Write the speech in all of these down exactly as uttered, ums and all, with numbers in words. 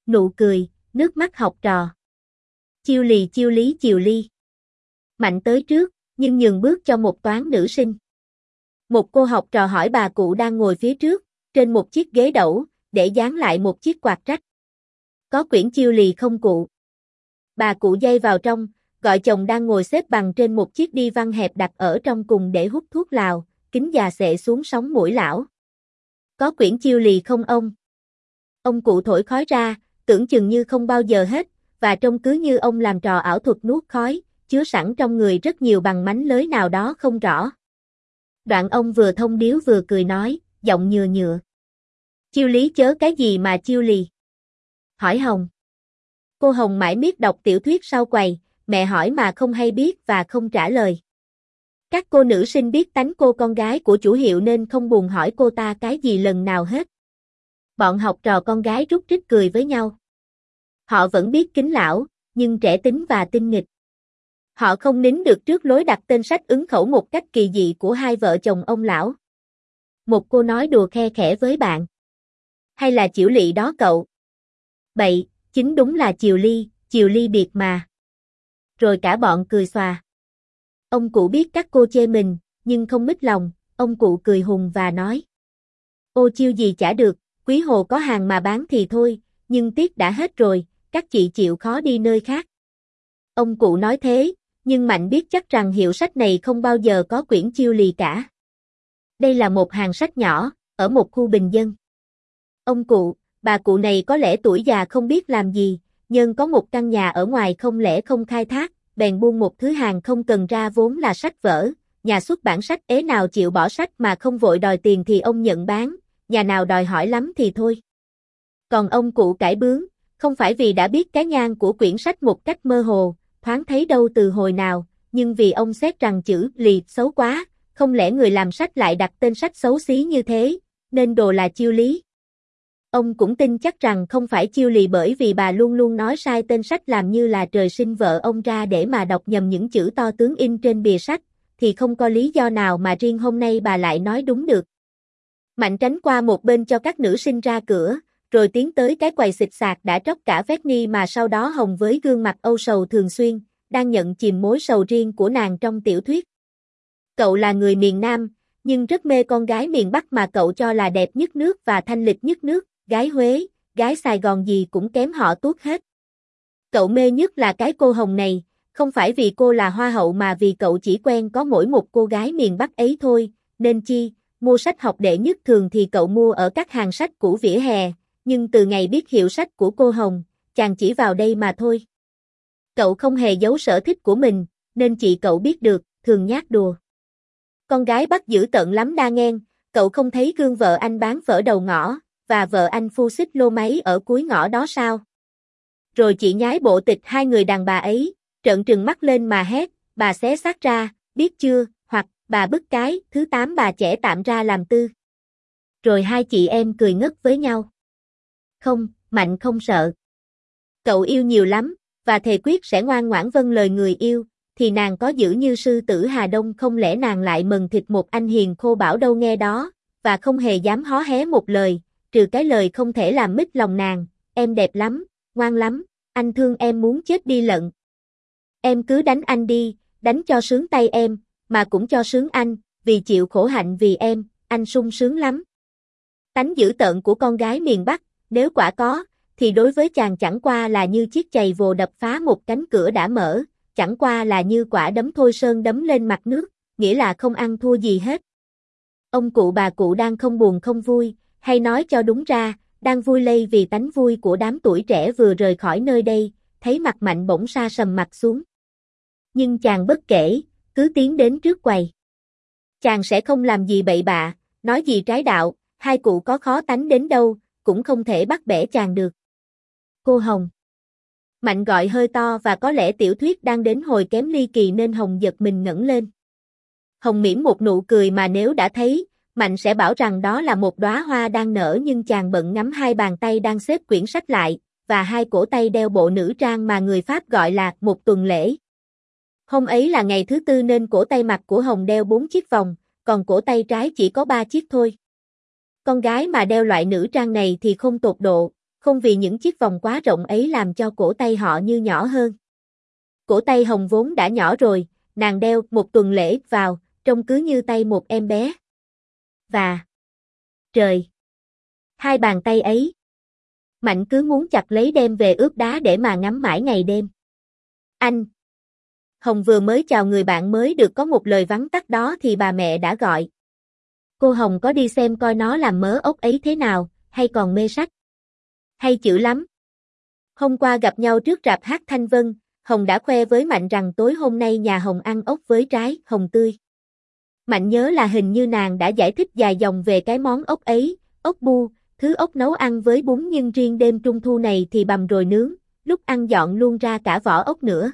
nụ cười, nước mắt học trò. Chiêu lì chiêu lý chiều ly. Mạnh tới trước, nhưng nhường bước cho một toán nữ sinh. Một cô học trò hỏi bà cụ đang ngồi phía trước, trên một chiếc ghế đẩu, để dán lại một chiếc quạt trách. Có quyển chiêu lì không cụ? Bà cụ dây vào trong, gọi chồng đang ngồi xếp bằng trên một chiếc đi văn hẹp đặt ở trong cùng để hút thuốc lào, kính già xệ xuống sống mũi lão. Có quyển chiêu lì không ông? Ông cụ thổi khói ra, tưởng chừng như không bao giờ hết, và trông cứ như ông làm trò ảo thuật nuốt khói, chứa sẵn trong người rất nhiều bằng mánh lới nào đó không rõ. Đoạn ông vừa thông điếu vừa cười nói, giọng nhừa nhựa. Chiêu lý chớ cái gì mà chiêu lì? Hỏi Hồng. Cô Hồng mãi miết đọc tiểu thuyết sau quầy, mẹ hỏi mà không hay biết và không trả lời. Các cô nữ sinh biết tánh cô con gái của chủ hiệu nên không buồn hỏi cô ta cái gì lần nào hết. Bọn học trò con gái rúc rít cười với nhau. Họ vẫn biết kính lão, nhưng trẻ tính và tinh nghịch. Họ không nín được trước lối đặt tên sách ứng khẩu một cách kỳ dị của hai vợ chồng ông lão. Một cô nói đùa khe khẽ với bạn. Hay là chiểu lị đó cậu? Bậy, chính đúng là chiều ly, chiều ly biệt mà. Rồi cả bọn cười xòa. Ông cụ biết các cô chê mình, nhưng không mít lòng, ông cụ cười hùng và nói. Ô chiêu gì chả được, quý hồ có hàng mà bán thì thôi, nhưng tiếc đã hết rồi, các chị chịu khó đi nơi khác. Ông cụ nói thế, nhưng Mạnh biết chắc rằng hiệu sách này không bao giờ có quyển chiêu lì cả. Đây là một hàng sách nhỏ, ở một khu bình dân. Ông cụ, bà cụ này có lẽ tuổi già không biết làm gì, nhưng có một căn nhà ở ngoài không lẽ không khai thác, bèn buôn một thứ hàng không cần ra vốn là sách vở, nhà xuất bản sách ế nào chịu bỏ sách mà không vội đòi tiền thì ông nhận bán, nhà nào đòi hỏi lắm thì thôi. Còn ông cụ cãi bướng, không phải vì đã biết cái nhan của quyển sách một cách mơ hồ, thoáng thấy đâu từ hồi nào, nhưng vì ông xét rằng chữ lì xấu quá, không lẽ người làm sách lại đặt tên sách xấu xí như thế, nên đồ là chiêu lý. Ông cũng tin chắc rằng không phải chiêu lì bởi vì bà luôn luôn nói sai tên sách làm như là trời sinh vợ ông ra để mà đọc nhầm những chữ to tướng in trên bìa sách, thì không có lý do nào mà riêng hôm nay bà lại nói đúng được. Mạnh tránh qua một bên cho các nữ sinh ra cửa, rồi tiến tới cái quầy xịt sạc đã tróc cả vét ni mà sau đó Hồng với gương mặt âu sầu thường xuyên, đang nhận chìm mối sầu riêng của nàng trong tiểu thuyết. Cậu là người miền Nam, nhưng rất mê con gái miền Bắc mà cậu cho là đẹp nhất nước và thanh lịch nhất nước, gái Huế, gái Sài Gòn gì cũng kém họ tuốt hết. Cậu mê nhất là cái cô Hồng này, không phải vì cô là hoa hậu mà vì cậu chỉ quen có mỗi một cô gái miền Bắc ấy thôi, nên chi, mua sách học đệ nhất thường thì cậu mua ở các hàng sách cũ vỉa hè, nhưng từ ngày biết hiệu sách của cô Hồng, chàng chỉ vào đây mà thôi. Cậu không hề giấu sở thích của mình, nên chị cậu biết được, thường nhát đùa. Con gái Bắc dữ tợn lắm đa nghen, cậu không thấy gương vợ anh bán phở đầu ngõ, và vợ anh phu xích lô máy ở cuối ngõ đó sao? Rồi chị nhái bộ tịch hai người đàn bà ấy, trợn trừng mắt lên mà hét, bà xé xác ra, biết chưa, hoặc, bà bứt cái, thứ tám bà trẻ tạm ra làm tư. Rồi hai chị em cười ngất với nhau. Không, Mạnh không sợ. Cậu yêu nhiều lắm, và thề quyết sẽ ngoan ngoãn vâng lời người yêu, thì nàng có dữ như sư tử Hà Đông không lẽ nàng lại mần thịt một anh hiền khô bảo đâu nghe đó, và không hề dám hó hé một lời, trừ cái lời không thể làm mít lòng nàng, em đẹp lắm, ngoan lắm, anh thương em muốn chết đi lận. Em cứ đánh anh đi, đánh cho sướng tay em, mà cũng cho sướng anh, vì chịu khổ hạnh vì em, anh sung sướng lắm. Tánh dữ tợn của con gái miền Bắc, nếu quả có, thì đối với chàng chẳng qua là như chiếc chày vồ đập phá một cánh cửa đã mở, chẳng qua là như quả đấm thôi sơn đấm lên mặt nước, nghĩa là không ăn thua gì hết. Ông cụ bà cụ đang không buồn không vui, hay nói cho đúng ra, đang vui lây vì tánh vui của đám tuổi trẻ vừa rời khỏi nơi đây, thấy mặt Mạnh bỗng sa sầm mặt xuống. Nhưng chàng bất kể, cứ tiến đến trước quầy. Chàng sẽ không làm gì bậy bạ, nói gì trái đạo, hai cụ có khó tánh đến đâu, cũng không thể bắt bẻ chàng được. Cô Hồng. Mạnh gọi hơi to và có lẽ tiểu thuyết đang đến hồi kém ly kỳ nên Hồng giật mình ngẩng lên. Hồng mỉm một nụ cười mà nếu đã thấy, Mạnh sẽ bảo rằng đó là một đóa hoa đang nở nhưng chàng bận ngắm hai bàn tay đang xếp quyển sách lại, và hai cổ tay đeo bộ nữ trang mà người Pháp gọi là một tuần lễ. Hôm ấy là ngày thứ tư nên cổ tay mặt của Hồng đeo bốn chiếc vòng, còn cổ tay trái chỉ có ba chiếc thôi. Con gái mà đeo loại nữ trang này thì không tột độ, không vì những chiếc vòng quá rộng ấy làm cho cổ tay họ như nhỏ hơn. Cổ tay Hồng vốn đã nhỏ rồi, nàng đeo một tuần lễ vào, trông cứ như tay một em bé. Và trời! Hai bàn tay ấy! Mạnh cứ muốn chặt lấy đem về ướp đá để mà ngắm mãi ngày đêm. Anh! Hồng vừa mới chào người bạn mới được có một lời vắn tắt đó thì bà mẹ đã gọi. Cô Hồng có đi xem coi nó làm mớ ốc ấy thế nào, hay còn mê sách? Hay chữ lắm. Hôm qua gặp nhau trước rạp hát Thanh Vân, Hồng đã khoe với Mạnh rằng tối hôm nay nhà Hồng ăn ốc với trái hồng tươi. Mạnh nhớ là hình như nàng đã giải thích dài dòng về cái món ốc ấy, ốc bu, thứ ốc nấu ăn với bún nhưng riêng đêm trung thu này thì bằm rồi nướng, lúc ăn dọn luôn ra cả vỏ ốc nữa.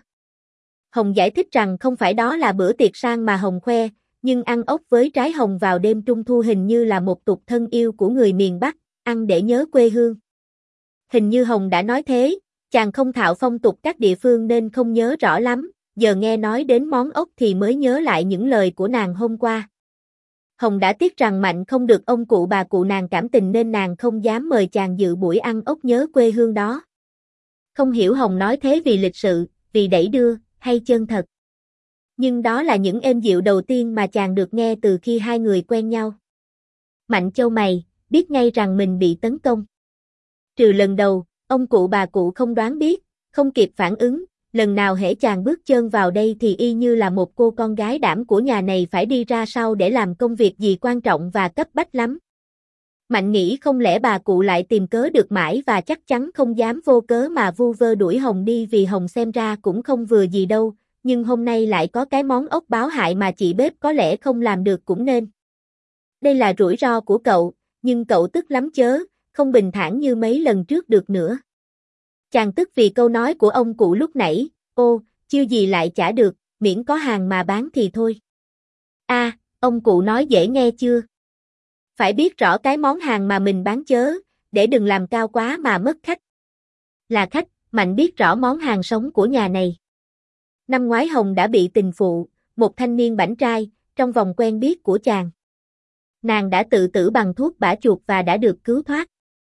Hồng giải thích rằng không phải đó là bữa tiệc sang mà Hồng khoe, nhưng ăn ốc với trái hồng vào đêm trung thu hình như là một tục thân yêu của người miền Bắc, ăn để nhớ quê hương. Hình như Hồng đã nói thế, chàng không thạo phong tục các địa phương nên không nhớ rõ lắm, giờ nghe nói đến món ốc thì mới nhớ lại những lời của nàng hôm qua. Hồng đã tiếc rằng Mạnh không được ông cụ bà cụ nàng cảm tình nên nàng không dám mời chàng dự buổi ăn ốc nhớ quê hương đó. Không hiểu Hồng nói thế vì lịch sự, vì đẩy đưa, hay chân thật. Nhưng đó là những êm dịu đầu tiên mà chàng được nghe từ khi hai người quen nhau. Mạnh chau mày, biết ngay rằng mình bị tấn công. Trừ lần đầu, ông cụ bà cụ không đoán biết, không kịp phản ứng, lần nào hễ chàng bước chân vào đây thì y như là một cô con gái đảm của nhà này phải đi ra sau để làm công việc gì quan trọng và cấp bách lắm. Mạnh nghĩ không lẽ bà cụ lại tìm cớ được mãi và chắc chắn không dám vô cớ mà vu vơ đuổi Hồng đi vì Hồng xem ra cũng không vừa gì đâu, nhưng hôm nay lại có cái món ốc báo hại mà chị bếp có lẽ không làm được cũng nên. Đây là rủi ro của cậu, nhưng cậu tức lắm chớ, không bình thản như mấy lần trước được nữa. Chàng tức vì câu nói của ông cụ lúc nãy, ô, chiêu gì lại chả được, miễn có hàng mà bán thì thôi. A, à, ông cụ nói dễ nghe chưa? Phải biết rõ cái món hàng mà mình bán chớ, để đừng làm cao quá mà mất khách. Là khách, Mạnh biết rõ món hàng sống của nhà này. Năm ngoái Hồng đã bị tình phụ, một thanh niên bảnh trai, trong vòng quen biết của chàng. Nàng đã tự tử bằng thuốc bã chuột và đã được cứu thoát.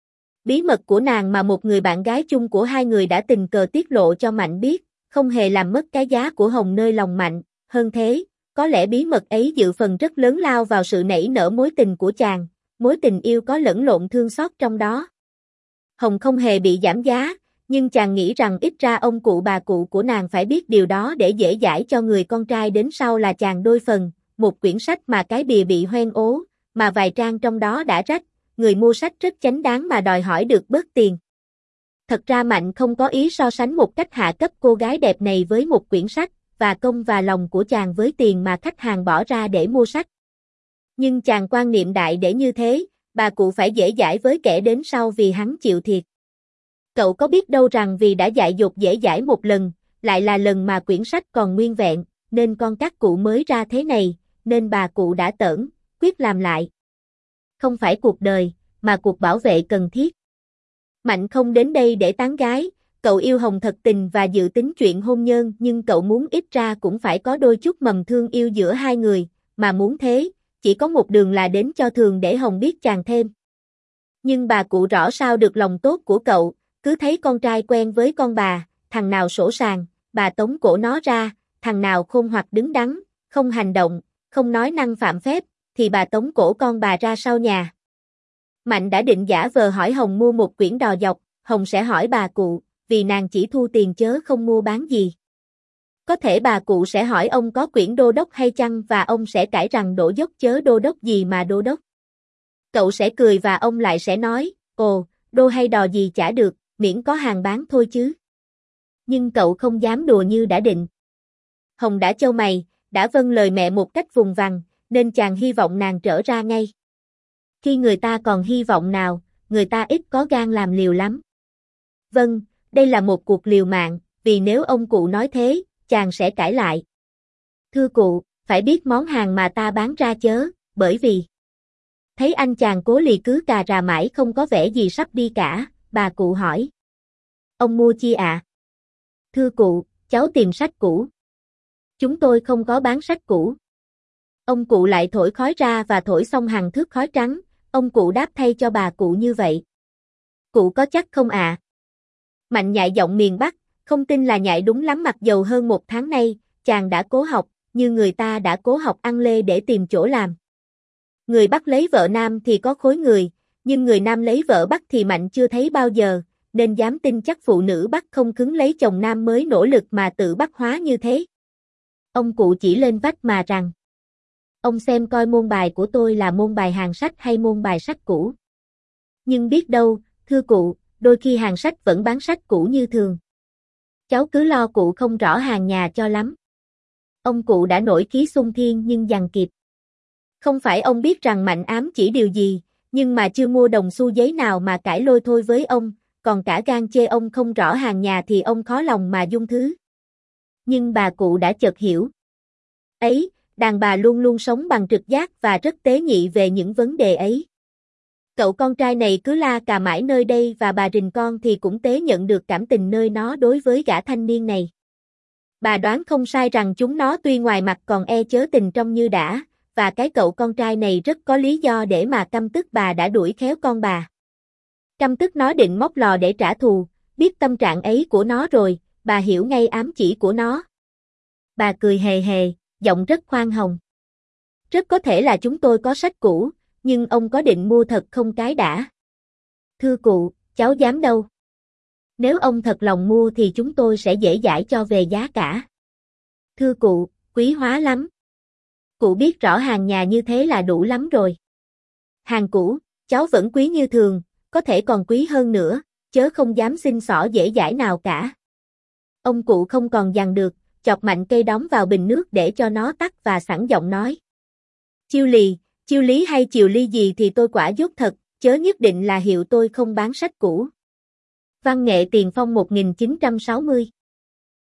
Bí mật của nàng mà một người bạn gái chung của hai người đã tình cờ tiết lộ cho Mạnh biết, không hề làm mất cái giá của Hồng nơi lòng Mạnh, hơn thế, có lẽ bí mật ấy dự phần rất lớn lao vào sự nảy nở mối tình của chàng, mối tình yêu có lẫn lộn thương xót trong đó. Hồng không hề bị giảm giá, nhưng chàng nghĩ rằng ít ra ông cụ bà cụ của nàng phải biết điều đó để dễ dãi cho người con trai đến sau là chàng đôi phần, một quyển sách mà cái bìa bị hoen ố, mà vài trang trong đó đã rách, người mua sách rất chánh đáng mà đòi hỏi được bớt tiền. Thật ra Mạnh không có ý so sánh một cách hạ cấp cô gái đẹp này với một quyển sách, và công và lòng của chàng với tiền mà khách hàng bỏ ra để mua sách. Nhưng chàng quan niệm đại để như thế, bà cụ phải dễ dãi với kẻ đến sau vì hắn chịu thiệt. Cậu có biết đâu rằng vì đã dại dột dễ dãi một lần, lại là lần mà quyển sách còn nguyên vẹn, nên con các cụ mới ra thế này, nên bà cụ đã tởn, quyết làm lại. Không phải cuộc đời, mà cuộc bảo vệ cần thiết. Mạnh không đến đây để tán gái, cậu yêu Hồng thật tình và dự tính chuyện hôn nhân nhưng cậu muốn ít ra cũng phải có đôi chút mầm thương yêu giữa hai người, mà muốn thế, chỉ có một đường là đến cho thường để Hồng biết chàng thêm. Nhưng bà cụ rõ sao được lòng tốt của cậu, cứ thấy con trai quen với con bà, thằng nào sỗ sàng, bà tống cổ nó ra, thằng nào khôn hoặc đứng đắn, không hành động, không nói năng phạm phép, thì bà tống cổ con bà ra sau nhà. Mạnh đã định giả vờ hỏi Hồng mua một quyển đò dọc, Hồng sẽ hỏi bà cụ, vì nàng chỉ thu tiền chớ không mua bán gì. Có thể bà cụ sẽ hỏi ông có quyển đô đốc hay chăng và ông sẽ cãi rằng đổ dốc chớ đô đốc gì mà đô đốc. Cậu sẽ cười và ông lại sẽ nói, ồ, đô hay đò gì chả được, miễn có hàng bán thôi chứ. Nhưng cậu không dám đùa như đã định. Hồng đã chau mày, đã vâng lời mẹ một cách vùng vằng, nên chàng hy vọng nàng trở ra ngay. Khi người ta còn hy vọng nào, người ta ít có gan làm liều lắm. Vâng, đây là một cuộc liều mạng, vì nếu ông cụ nói thế, chàng sẽ cãi lại. Thưa cụ, phải biết món hàng mà ta bán ra chớ, bởi vì thấy anh chàng cố lì cứ cà rà mãi không có vẻ gì sắp đi cả, bà cụ hỏi. Ông mua chi ạ? À? Thưa cụ, cháu tìm sách cũ. Chúng tôi không có bán sách cũ. Ông cụ lại thổi khói ra và thổi xong hàng thước khói trắng, ông cụ đáp thay cho bà cụ như vậy. Cụ có chắc không ạ? À? Mạnh nhại giọng miền Bắc, không tin là nhại đúng lắm, mặc dầu hơn một tháng nay, chàng đã cố học, như người ta đã cố học ăn lê để tìm chỗ làm. Người Bắc lấy vợ Nam thì có khối người, nhưng người Nam lấy vợ Bắc thì Mạnh chưa thấy bao giờ, nên dám tin chắc phụ nữ Bắc không cứng lấy chồng Nam mới nỗ lực mà tự Bắc hóa như thế. Ông cụ chỉ lên vách mà rằng, ông xem coi môn bài của tôi là môn bài hàng sách hay môn bài sách cũ. Nhưng biết đâu, thưa cụ, đôi khi hàng sách vẫn bán sách cũ như thường. Cháu cứ lo cụ không rõ hàng nhà cho lắm. Ông cụ đã nổi khí xung thiên nhưng dằn kịp. Không phải ông biết rằng Mạnh ám chỉ điều gì, nhưng mà chưa mua đồng xu giấy nào mà cãi lôi thôi với ông, còn cả gan chê ông không rõ hàng nhà thì ông khó lòng mà dung thứ. Nhưng bà cụ đã chợt hiểu. Ấy, đàn bà luôn luôn sống bằng trực giác và rất tế nhị về những vấn đề ấy. Cậu con trai này cứ la cà mãi nơi đây và bà rình con thì cũng tế nhận được cảm tình nơi nó đối với gã thanh niên này. Bà đoán không sai rằng chúng nó tuy ngoài mặt còn e chớ tình trong như đã, và cái cậu con trai này rất có lý do để mà căm tức bà đã đuổi khéo con bà. Căm tức nó định móc lò để trả thù, biết tâm trạng ấy của nó rồi, bà hiểu ngay ám chỉ của nó. Bà cười hề hề, giọng rất khoan hồng. Rất có thể là chúng tôi có sách cũ, nhưng ông có định mua thật không cái đã? Thưa cụ, cháu dám đâu. Nếu ông thật lòng mua thì chúng tôi sẽ dễ dãi cho về giá cả. Thưa cụ, quý hóa lắm. Cụ biết rõ hàng nhà như thế là đủ lắm rồi. Hàng cũ, cháu vẫn quý như thường, có thể còn quý hơn nữa, chớ không dám xin xỏ dễ dãi nào cả. Ông cụ không còn dằn được, chọc mạnh cây đóng vào bình nước để cho nó tắt và sẵn giọng nói. Chiêu lì, chiêu lý hay chiều ly gì thì tôi quả dốt thật, chớ nhất định là hiệu tôi không bán sách cũ. Văn nghệ Tiền Phong một nghìn chín trăm sáu mươi